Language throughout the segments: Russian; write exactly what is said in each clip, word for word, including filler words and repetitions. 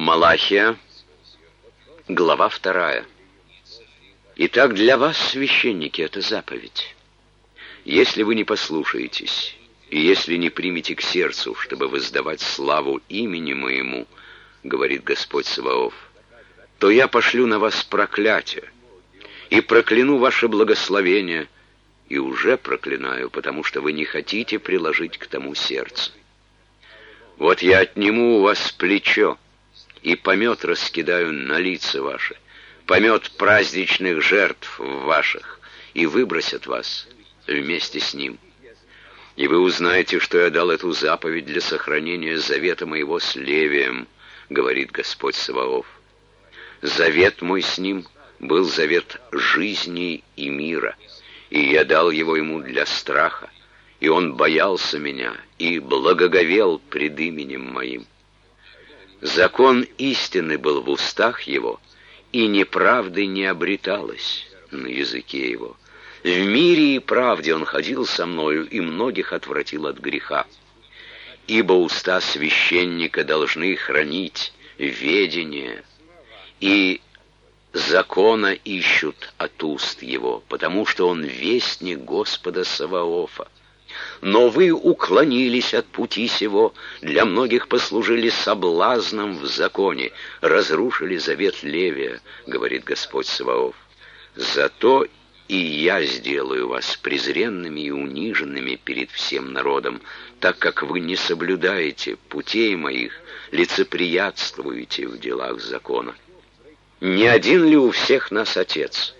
Малахия, глава вторая. Итак, для вас, священники, это заповедь. Если вы не послушаетесь, и если не примете к сердцу, чтобы воздавать славу имени моему, говорит Господь Саваоф, то я пошлю на вас проклятие, и прокляну ваше благословение, и уже проклинаю, потому что вы не хотите приложить к тому сердце. Вот я отниму у вас плечо, и помет раскидаю на лица ваши, помет праздничных жертв ваших, и выбросят вас вместе с ним. И вы узнаете, что я дал эту заповедь для сохранения завета моего с Левием, говорит Господь Саваоф. Завет мой с ним был завет жизни и мира, и я дал его ему для страха, и он боялся меня и благоговел пред именем моим. Закон истины был в устах его, и неправды не обреталось на языке его. В мире и правде он ходил со мною, и многих отвратил от греха. Ибо уста священника должны хранить ведение, и закона ищут от уст его, потому что он вестник Господа Саваофа. Но вы уклонились от пути сего, для многих послужили соблазном в законе, разрушили завет Левия, говорит Господь Саваоф. Зато и я сделаю вас презренными и униженными перед всем народом, так как вы не соблюдаете путей моих, лицеприятствуете в делах закона. Не один ли у всех нас Отец?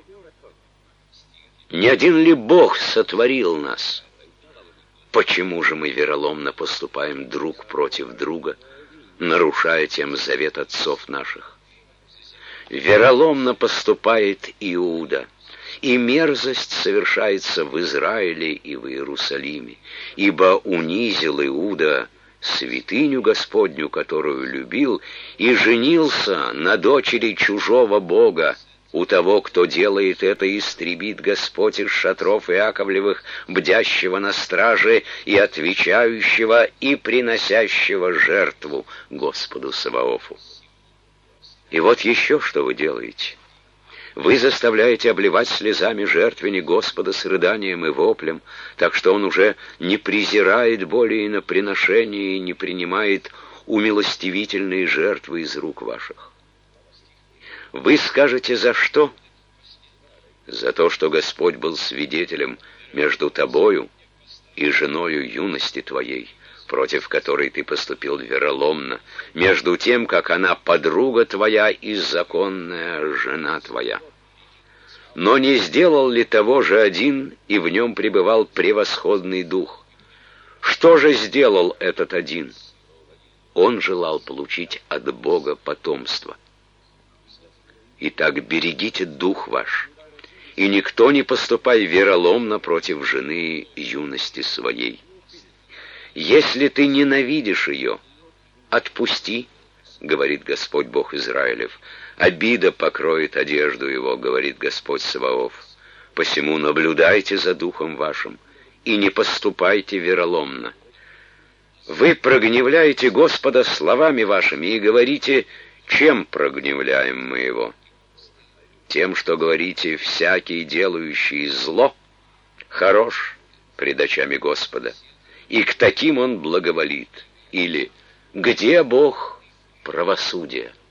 Не один ли Бог сотворил нас? Почему же мы вероломно поступаем друг против друга, нарушая тем завет отцов наших? Вероломно поступает Иуда, и мерзость совершается в Израиле и в Иерусалиме, ибо унизил Иуда святыню Господню, которую любил, и женился на дочери чужого бога. У того, кто делает это, истребит Господь из шатров Иаковлевых, бдящего на страже и отвечающего и приносящего жертву Господу Саваофу. И вот еще что вы делаете. Вы заставляете обливать слезами жертвенник Господа с рыданием и воплем, так что Он уже не презирает более на приношение и не принимает умилостивительные жертвы из рук ваших. Вы скажете, за что? За то, что Господь был свидетелем между тобою и женою юности твоей, против которой ты поступил вероломно, между тем, как она подруга твоя и законная жена твоя. Но не сделал ли того же один, и в нем пребывал превосходный дух? Что же сделал этот один? Он желал получить от Бога потомство. Итак, берегите дух ваш, и никто не поступай вероломно против жены юности своей. Если ты ненавидишь ее, отпусти, говорит Господь Бог Израилев. Обида покроет одежду его, говорит Господь Саваоф. Посему наблюдайте за духом вашим, и не поступайте вероломно. Вы прогневляете Господа словами вашими и говорите, чем прогневляем мы его? Тем, что говорите, всякий, делающий зло, хорош пред очами Господа, и к таким он благоволит. Или, где Бог правосудия?